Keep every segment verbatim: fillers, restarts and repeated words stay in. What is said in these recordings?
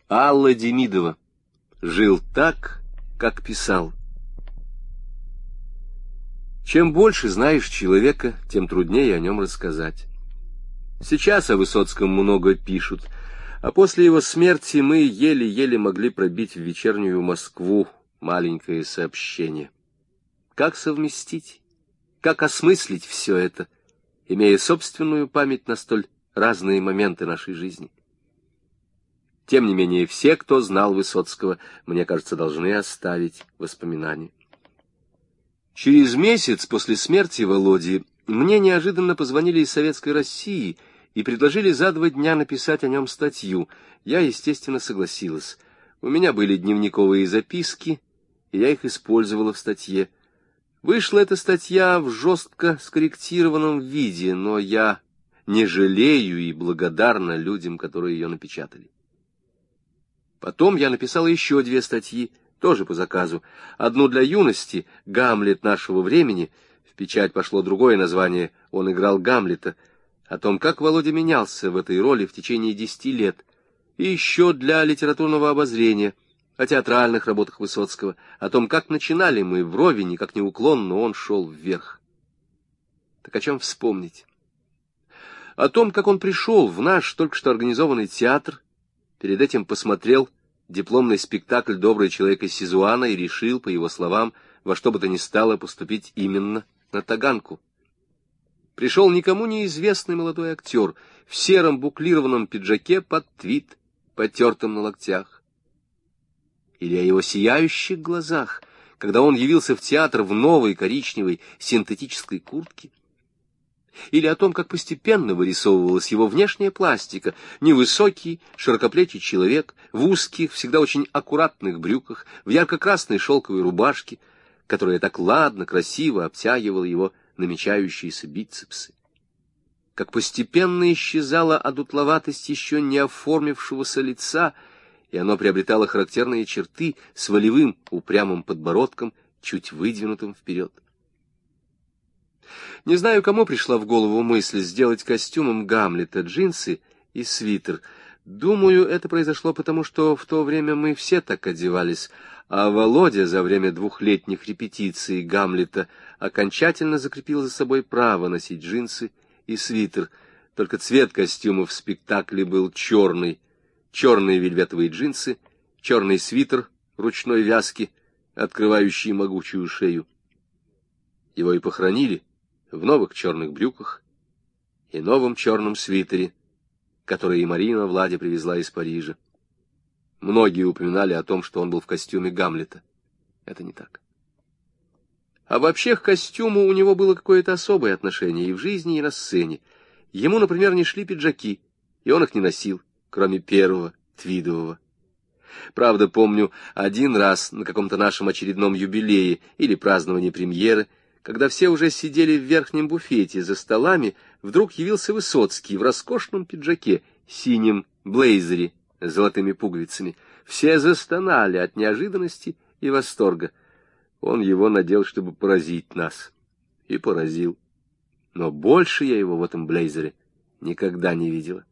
Алла Демидова. Жил так, как писал. Чем больше знаешь человека, тем труднее о нем рассказать. Сейчас о Высоцком много пишут, а после его смерти мы еле-еле могли пробить в вечернюю Москву маленькое сообщение. Как совместить, как осмыслить все это, имея собственную память на столь разные моменты нашей жизни? Тем не менее, все, кто знал Высоцкого, мне кажется, должны оставить воспоминания. Через месяц после смерти Володи мне неожиданно позвонили из Советской России и предложили за два дня написать о нем статью. Я, естественно, согласилась. У меня были дневниковые записки, и я их использовала в статье. Вышла эта статья в жестко скорректированном виде, но я не жалею и благодарна людям, которые ее напечатали. Потом я написала еще две статьи, тоже по заказу. Одну для юности, «Гамлет нашего времени», в печать пошло другое название, он играл Гамлета, о том, как Володя менялся в этой роли в течение десяти лет, и еще для литературного обозрения, о театральных работах Высоцкого, о том, как начинали мы вровень, и как неуклонно он шел вверх. Так о чем вспомнить? О том, как он пришел в наш только что организованный театр, перед этим посмотрел дипломный спектакль «Добрый человек» из Сизуана и решил, по его словам, во что бы то ни стало поступить именно на Таганку. Пришел никому неизвестный молодой актер в сером буклированном пиджаке под твит, потертым на локтях. Или о его сияющих глазах, когда он явился в театр в новой коричневой синтетической куртке. Или о том, как постепенно вырисовывалась его внешняя пластика, невысокий, широкоплечий человек, в узких, всегда очень аккуратных брюках, в ярко-красной шелковой рубашке, которая так ладно, красиво обтягивала его намечающиеся бицепсы. Как постепенно исчезала одутловатость еще не оформившегося лица, и оно приобретало характерные черты с волевым упрямым подбородком, чуть выдвинутым вперед. Не знаю, кому пришла в голову мысль сделать костюмом Гамлета джинсы и свитер. Думаю, это произошло потому, что в то время мы все так одевались, а Володя за время двухлетних репетиций Гамлета окончательно закрепил за собой право носить джинсы и свитер. Только цвет костюма в спектакле был черный. Черные вельветовые джинсы, черный свитер ручной вязки, открывающий могучую шею. Его и похоронили в новых черных брюках и новом черном свитере, который и Марина Владя привезла из Парижа. Многие упоминали о том, что он был в костюме Гамлета. Это не так. А вообще к костюму у него было какое-то особое отношение и в жизни, и на сцене. Ему, например, не шли пиджаки, и он их не носил, кроме первого, твидового. Правда, помню, один раз на каком-то нашем очередном юбилее или праздновании премьеры, когда все уже сидели в верхнем буфете за столами, вдруг явился Высоцкий в роскошном пиджаке, синем блейзере с золотыми пуговицами. Все застонали от неожиданности и восторга. Он его надел, чтобы поразить нас. И поразил. Но больше я его в этом блейзере никогда не видела.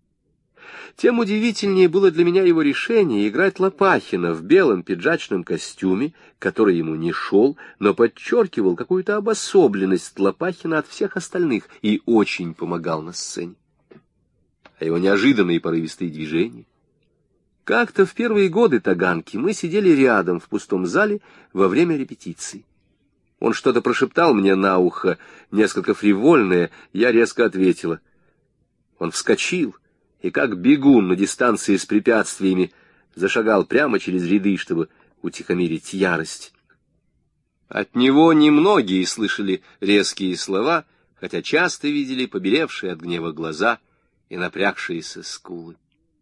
Тем удивительнее было для меня его решение играть Лопахина в белом пиджачном костюме, который ему не шел, но подчеркивал какую-то обособленность Лопахина от всех остальных и очень помогал на сцене. А его неожиданные порывистые движения. Как-то в первые годы Таганки мы сидели рядом в пустом зале во время репетиции. Он что-то прошептал мне на ухо, несколько фривольное, я резко ответила. Он вскочил и, как бегун на дистанции с препятствиями, зашагал прямо через ряды, чтобы утихомирить ярость. От него немногие слышали резкие слова, хотя часто видели побелевшие от гнева глаза и напрягшиеся скулы.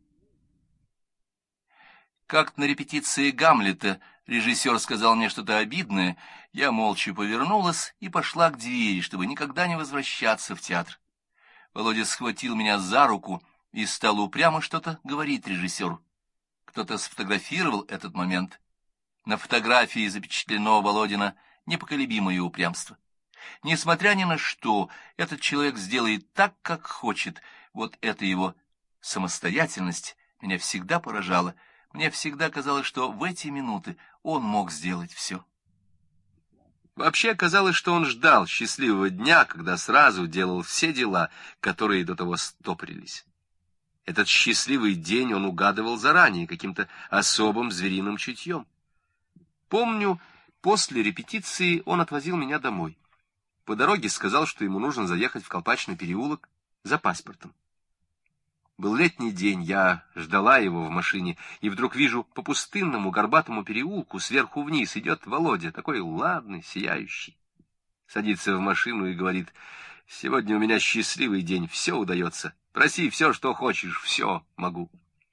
Как-то на репетиции Гамлета режиссер сказал мне что-то обидное, я молча повернулась и пошла к двери, чтобы никогда не возвращаться в театр. Володя схватил меня за руку и стал упрямо что-то говорить режиссеру. Кто-то сфотографировал этот момент. На фотографии запечатлено Володина непоколебимое упрямство. Несмотря ни на что, этот человек сделает так, как хочет. Вот это его самостоятельность меня всегда поражало. Мне всегда казалось, что в эти минуты он мог сделать все. Вообще казалось, что он ждал счастливого дня, когда сразу делал все дела, которые до того стопорились. Этот счастливый день он угадывал заранее каким-то особым звериным чутьем. Помню, после репетиции он отвозил меня домой. По дороге сказал, что ему нужно заехать в Колпачный переулок за паспортом. Был летний день, я ждала его в машине, и вдруг вижу, по пустынному горбатому переулку сверху вниз идет Володя, такой ладный, сияющий. Садится в машину и говорит: «Сегодня у меня счастливый день, все удается. Проси все, что хочешь, все могу».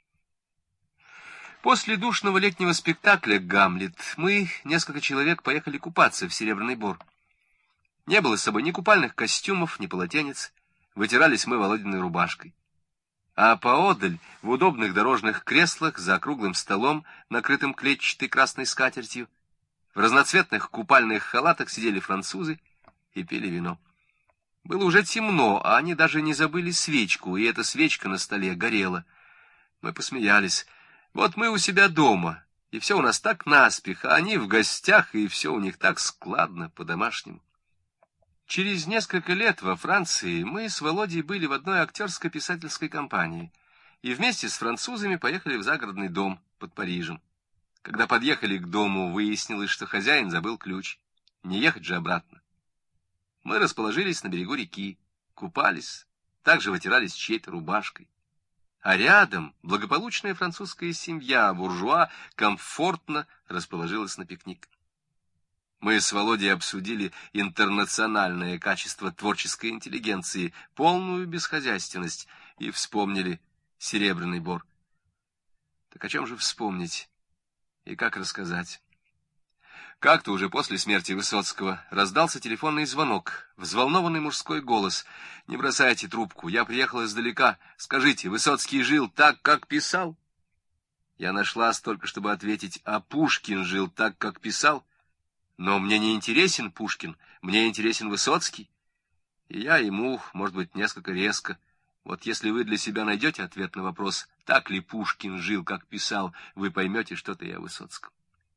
После душного летнего спектакля «Гамлет» мы, несколько человек, поехали купаться в Серебряный Бор. Не было с собой ни купальных костюмов, ни полотенец. Вытирались мы Володиной рубашкой. А поодаль, в удобных дорожных креслах, за круглым столом, накрытым клетчатой красной скатертью, в разноцветных купальных халатах сидели французы и пили вино. Было уже темно, а они даже не забыли свечку, и эта свечка на столе горела. Мы посмеялись. Вот мы у себя дома, и все у нас так наспех, а они в гостях, и все у них так складно, по-домашнему. Через несколько лет во Франции мы с Володей были в одной актерско-писательской компании, и вместе с французами поехали в загородный дом под Парижем. Когда подъехали к дому, выяснилось, что хозяин забыл ключ. Не ехать же обратно. Мы расположились на берегу реки, купались, также вытирались чьей-то рубашкой. А рядом благополучная французская семья, буржуа, комфортно расположилась на пикник. Мы с Володей обсудили интернациональное качество творческой интеллигенции, полную бесхозяйственность, и вспомнили Серебряный Бор. Так о чем же вспомнить и как рассказать? Как-то уже после смерти Высоцкого раздался телефонный звонок, взволнованный мужской голос: «Не бросайте трубку, я приехал издалека. Скажите, Высоцкий жил так, как писал?» Я нашлась только, чтобы ответить: «А Пушкин жил так, как писал?» Но мне не интересен Пушкин, мне интересен Высоцкий. И я ему, может быть, несколько резко: вот если вы для себя найдете ответ на вопрос, так ли Пушкин жил, как писал, вы поймете что-то и о Высоцком.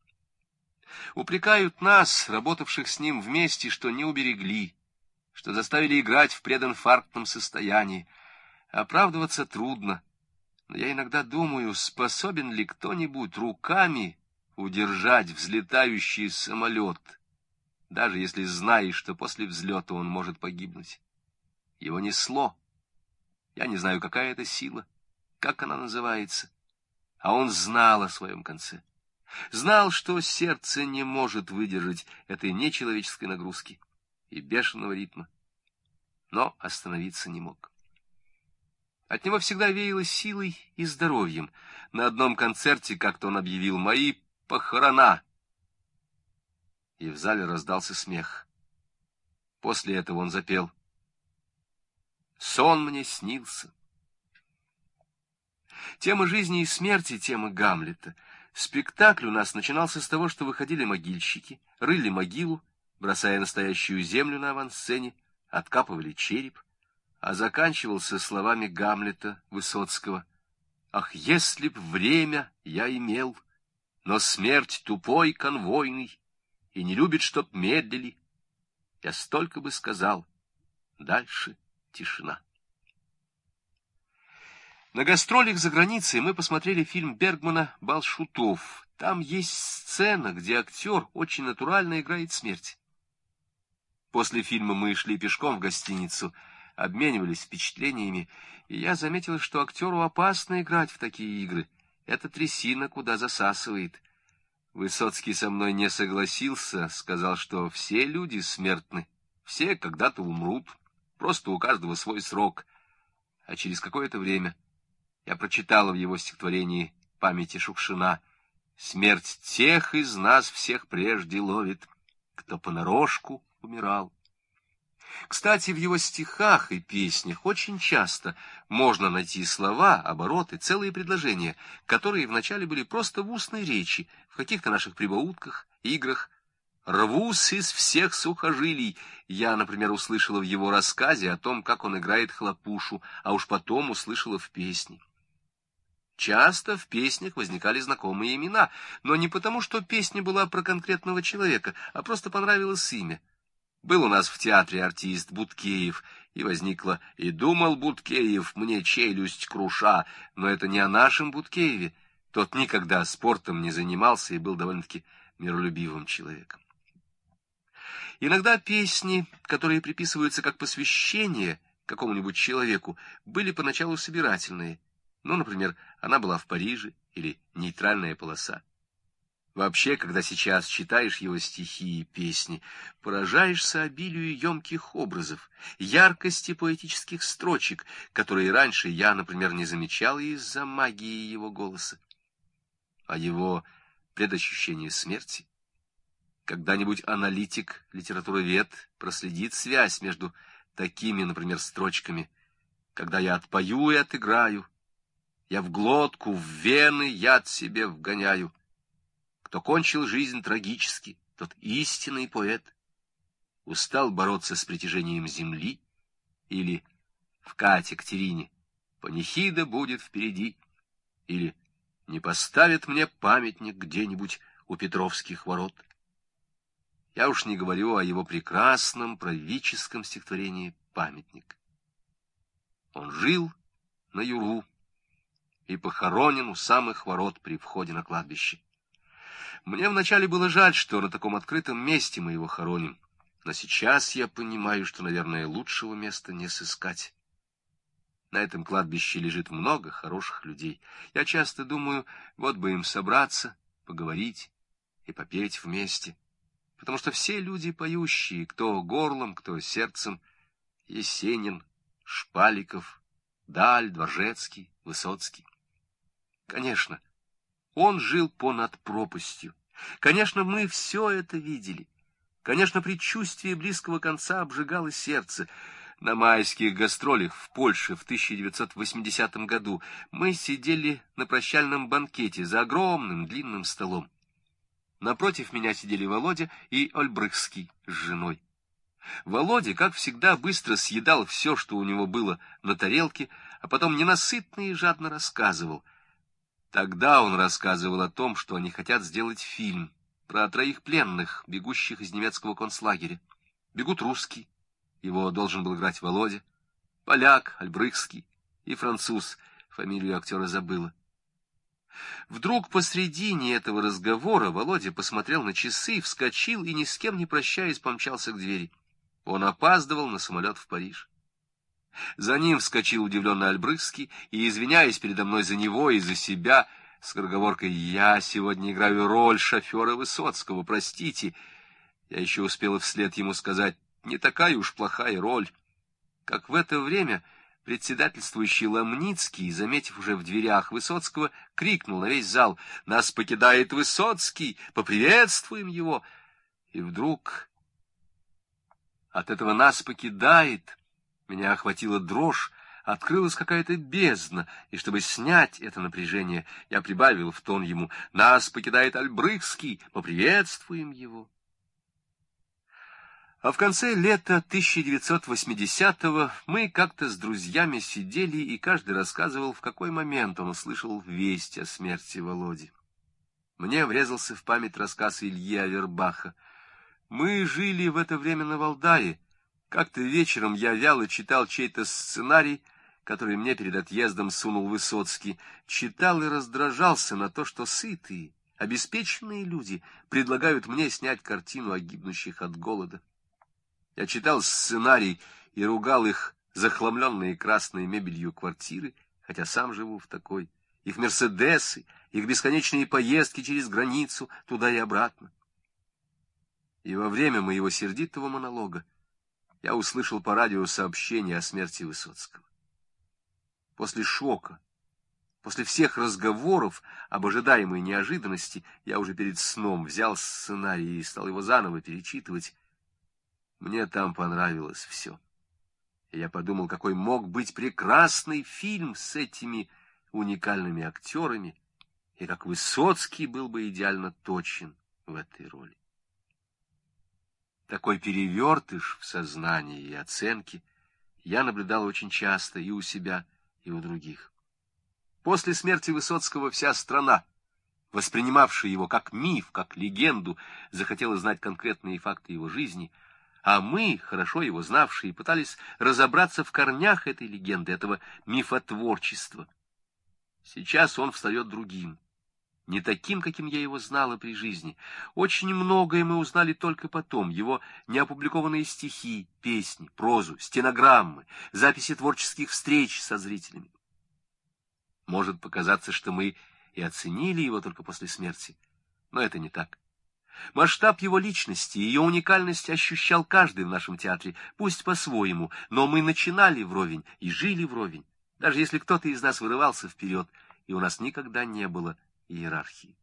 Упрекают нас, работавших с ним вместе, что не уберегли, что заставили играть в прединфарктном состоянии. Оправдываться трудно, но я иногда думаю, способен ли кто-нибудь руками удержать взлетающий самолет, даже если знаешь, что после взлета он может погибнуть. Его несло. Я не знаю, какая это сила, как она называется, а он знал о своем конце. Знал, что сердце не может выдержать этой нечеловеческой нагрузки и бешеного ритма, но остановиться не мог. От него всегда веяло силой и здоровьем. На одном концерте как-то он объявил: «Мои похорона!» И в зале раздался смех. После этого он запел: «Сон мне снился». Тема жизни и смерти — тема Гамлета. Спектакль у нас начинался с того, что выходили могильщики, рыли могилу, бросая настоящую землю на авансцене, откапывали череп, а заканчивался словами Гамлета Высоцкого: «Ах, если б время я имел, но смерть тупой конвойный и не любит, чтоб медлили, я столько бы сказал, дальше тишина». На гастролях за границей мы посмотрели фильм Бергмана «Бал шутов». Там есть сцена, где актер очень натурально играет смерть. После фильма мы шли пешком в гостиницу, обменивались впечатлениями, и я заметил, что актеру опасно играть в такие игры. Эта трясина куда засасывает. Высоцкий со мной не согласился, сказал, что все люди смертны, все когда-то умрут, просто у каждого свой срок. А через какое-то время я прочитала в его стихотворении памяти Шукшина: «Смерть тех из нас всех прежде ловит, кто понарошку умирал». Кстати, в его стихах и песнях очень часто можно найти слова, обороты, целые предложения, которые вначале были просто в устной речи, в каких-то наших прибаутках, играх. «Рвусь из всех сухожилий» я, например, услышала в его рассказе о том, как он играет хлопушу, а уж потом услышала в песне. Часто в песнях возникали знакомые имена, но не потому, что песня была про конкретного человека, а просто понравилось имя. Был у нас в театре артист Будкеев, и возникло «И думал Будкеев, мне челюсть круша», но это не о нашем Будкееве. Тот никогда спортом не занимался и был довольно-таки миролюбивым человеком. Иногда песни, которые приписываются как посвящение какому-нибудь человеку, были поначалу собирательные. Ну, например, «Она была в Париже» или «Нейтральная полоса». Вообще, когда сейчас читаешь его стихи и песни, поражаешься обилию емких образов, яркости поэтических строчек, которые раньше я, например, не замечал из-за магии его голоса. А его предощущение смерти. Когда-нибудь аналитик, литературовед проследит связь между такими, например, строчками: «Когда я отпою и отыграю, я в глотку, в вены яд себе вгоняю. Кто кончил жизнь трагически, тот истинный поэт. Устал бороться с притяжением земли». Или в «Кате Катерине» «Панихида будет впереди». Или «Не поставит мне памятник где-нибудь у Петровских ворот». Я уж не говорю о его прекрасном правительском стихотворении «Памятник». Он жил на Юру и похоронен у самых ворот при входе на кладбище. Мне вначале было жаль, что на таком открытом месте мы его хороним, но сейчас я понимаю, что, наверное, лучшего места не сыскать. На этом кладбище лежит много хороших людей. Я часто думаю, вот бы им собраться, поговорить и попеть вместе, потому что все люди поющие, кто горлом, кто сердцем: Есенин, Шпаликов, Даль, Дворжецкий, Высоцкий. Конечно, он жил понад пропастью. Конечно, мы все это видели. Конечно, предчувствие близкого конца обжигало сердце. На майских гастролях в Польше в тысяча девятьсот восьмидесятом году мы сидели на прощальном банкете за огромным длинным столом. Напротив меня сидели Володя и Ольбрыхский с женой. Володя, как всегда, быстро съедал все, что у него было на тарелке, а потом ненасытно и жадно рассказывал. Тогда он рассказывал о том, что они хотят сделать фильм про троих пленных, бегущих из немецкого концлагеря. Бегут русский, его должен был играть Володя, поляк, Ольбрыхский, и француз, фамилию актера забыла. Вдруг посредине этого разговора Володя посмотрел на часы, вскочил и, ни с кем не прощаясь, помчался к двери. Он опаздывал на самолет в Париж. За ним вскочил удивленный Ольбрыхский и, извиняясь передо мной за него и за себя, скороговоркой: «Я сегодня играю роль шофера Высоцкого, простите». Я еще успел вслед ему сказать: «Не такая уж плохая роль». Как в это время председательствующий Ломницкий, заметив уже в дверях Высоцкого, крикнул на весь зал: «Нас покидает Высоцкий! Поприветствуем его!» И вдруг от этого «нас покидает» меня охватила дрожь, открылась какая-то бездна, и чтобы снять это напряжение, я прибавил в тон ему: «Нас покидает Ольбрыхский! Поприветствуем его!» А в конце лета тысяча девятьсот восьмидесятого мы как-то с друзьями сидели, и каждый рассказывал, в какой момент он услышал весть о смерти Володи. Мне врезался в память рассказ Ильи Авербаха. Мы жили в это время на Валдае. Как-то вечером я вяло читал чей-то сценарий, который мне перед отъездом сунул Высоцкий. Читал и раздражался на то, что сытые, обеспеченные люди предлагают мне снять картину о гибнущих от голода. Я читал сценарий и ругал их захламленные красной мебелью квартиры, хотя сам живу в такой, их мерседесы, их бесконечные поездки через границу, туда и обратно. И во время моего сердитого монолога я услышал по радио сообщение о смерти Высоцкого. После шока, после всех разговоров об ожидаемой неожиданности, я уже перед сном взял сценарий и стал его заново перечитывать. Мне там понравилось все. И я подумал, какой мог быть прекрасный фильм с этими уникальными актерами, и как Высоцкий был бы идеально точен в этой роли. Такой перевертыш в сознании и оценке я наблюдал очень часто и у себя, и у других. После смерти Высоцкого вся страна, воспринимавшая его как миф, как легенду, захотела знать конкретные факты его жизни, а мы, хорошо его знавшие, пытались разобраться в корнях этой легенды, этого мифотворчества. Сейчас он встает другим, не таким, каким я его знала при жизни. Очень многое мы узнали только потом. Его неопубликованные стихи, песни, прозу, стенограммы, записи творческих встреч со зрителями. Может показаться, что мы и оценили его только после смерти, но это не так. Масштаб его личности, ее уникальность ощущал каждый в нашем театре, пусть по-своему, но мы начинали вровень и жили вровень, даже если кто-то из нас вырывался вперед, и у нас никогда не было иерархии.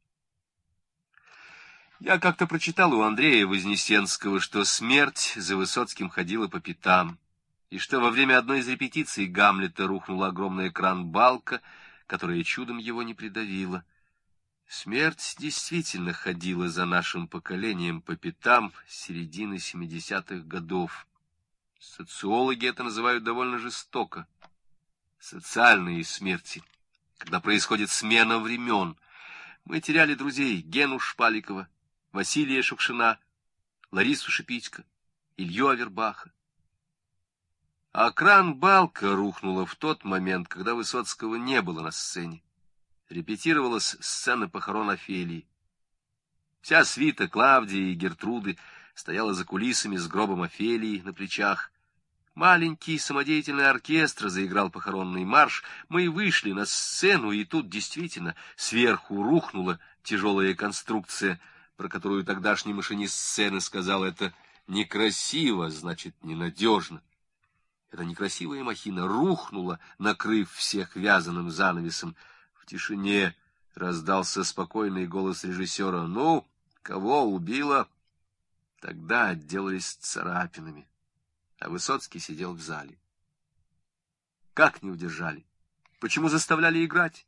Я как-то прочитал у Андрея Вознесенского, что смерть за Высоцким ходила по пятам, и что во время одной из репетиций Гамлета рухнула огромная кран-балка, которая чудом его не придавила. Смерть действительно ходила за нашим поколением по пятам с середины семидесятых годов. Социологи это называют довольно жестоко. Социальные смерти, когда происходит смена времен. Мы теряли друзей Гену Шпаликова, Василия Шукшина, Ларису Шипитько, Илью Авербаха. А кран-балка рухнула в тот момент, когда Высоцкого не было на сцене. Репетировалась сцена похорон Офелии. Вся свита Клавдии и Гертруды стояла за кулисами с гробом Офелии на плечах. Маленький самодеятельный оркестр заиграл похоронный марш. Мы вышли на сцену, и тут действительно сверху рухнула тяжелая конструкция, про которую тогдашний машинист сцены сказал: это некрасиво, значит, ненадежно. Эта некрасивая махина рухнула, накрыв всех вязаным занавесом. В тишине раздался спокойный голос режиссера: «Ну, кого убило?» Тогда отделались царапинами, а Высоцкий сидел в зале. Как не удержали? Почему заставляли играть?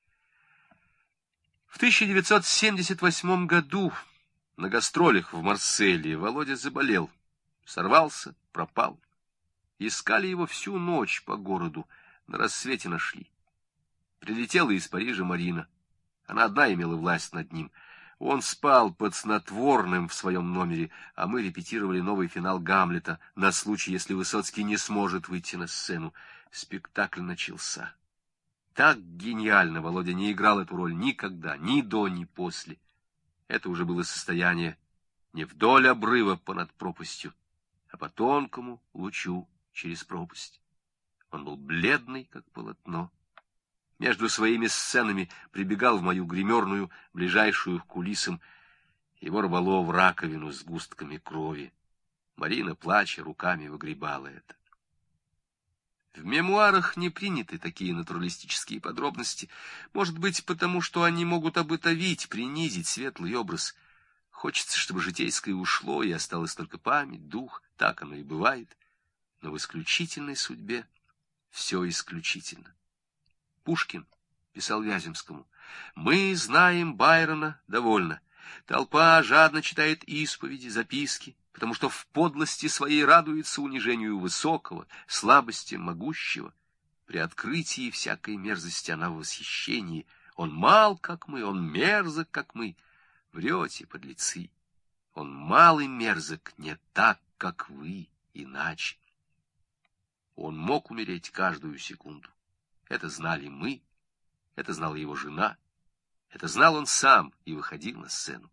В тысяча девятьсот семьдесят восьмом году на гастролях в Марселе Володя заболел, сорвался, пропал. Искали его всю ночь по городу, на рассвете нашли. Прилетела из Парижа Марина. Она одна имела власть над ним. Он спал под снотворным в своем номере, а мы репетировали новый финал Гамлета на случай, если Высоцкий не сможет выйти на сцену. Спектакль начался. Так гениально Володя не играл эту роль никогда, ни до, ни после. Это уже было состояние не вдоль обрыва понад пропастью, а по тонкому лучу через пропасть. Он был бледный, как полотно. Между своими сценами прибегал в мою гримерную, ближайшую к кулисам. Его рвало в раковину с густками крови. Марина, плача, руками выгребала это. В мемуарах не приняты такие натуралистические подробности. Может быть, потому что они могут обытовить, принизить светлый образ. Хочется, чтобы житейское ушло, и осталась только память, дух. Так оно и бывает. Но в исключительной судьбе все исключительно. Пушкин писал Вяземскому: «Мы знаем Байрона довольно. Толпа жадно читает исповеди, записки, потому что в подлости своей радуется унижению высокого, слабости могущего. При открытии всякой мерзости она в восхищении. Он мал, как мы, он мерзок, как мы. Врете, подлецы. Он мал и мерзок не так, как вы, иначе». Он мог умереть каждую секунду. Это знали мы, это знала его жена, это знал он сам и выходил на сцену.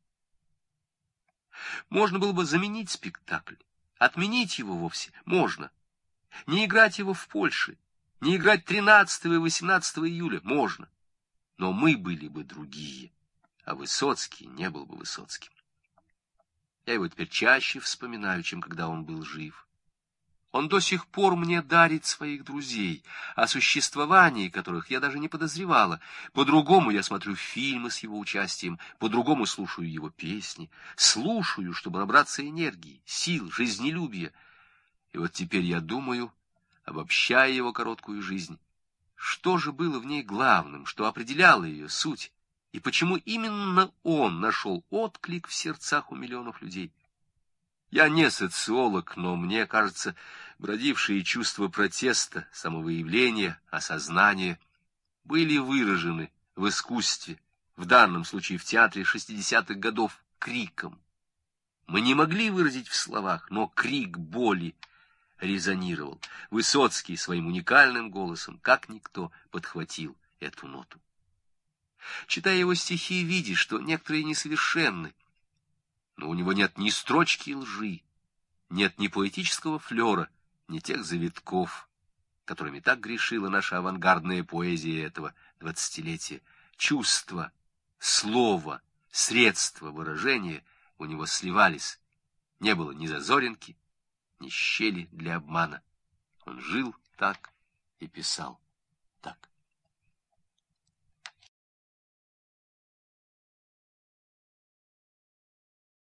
Можно было бы заменить спектакль, отменить его вовсе, можно. Не играть его в Польше, не играть тринадцатого и восемнадцатого июля, можно. Но мы были бы другие, а Высоцкий не был бы Высоцким. Я его теперь чаще вспоминаю, чем когда он был жив. Он до сих пор мне дарит своих друзей, о существовании которых я даже не подозревала. По-другому я смотрю фильмы с его участием, по-другому слушаю его песни, слушаю, чтобы набраться энергии, сил, жизнелюбия. И вот теперь я думаю, обобщая его короткую жизнь, что же было в ней главным, что определяло ее суть, и почему именно он нашел отклик в сердцах у миллионов людей. Я не социолог, но мне кажется, бродившие чувства протеста, самовыявления, осознания были выражены в искусстве, в данном случае в театре шестидесятых годов, криком. Мы не могли выразить в словах, но крик боли резонировал. Высоцкий своим уникальным голосом, как никто, подхватил эту ноту. Читая его стихи, видишь, что некоторые несовершенны, но у него нет ни строчки лжи, нет ни поэтического флера, ни тех завитков, которыми так грешила наша авангардная поэзия этого двадцатилетия. Чувства, слово, средства выражения у него сливались. Не было ни зазоринки, ни щели для обмана. Он жил так и писал.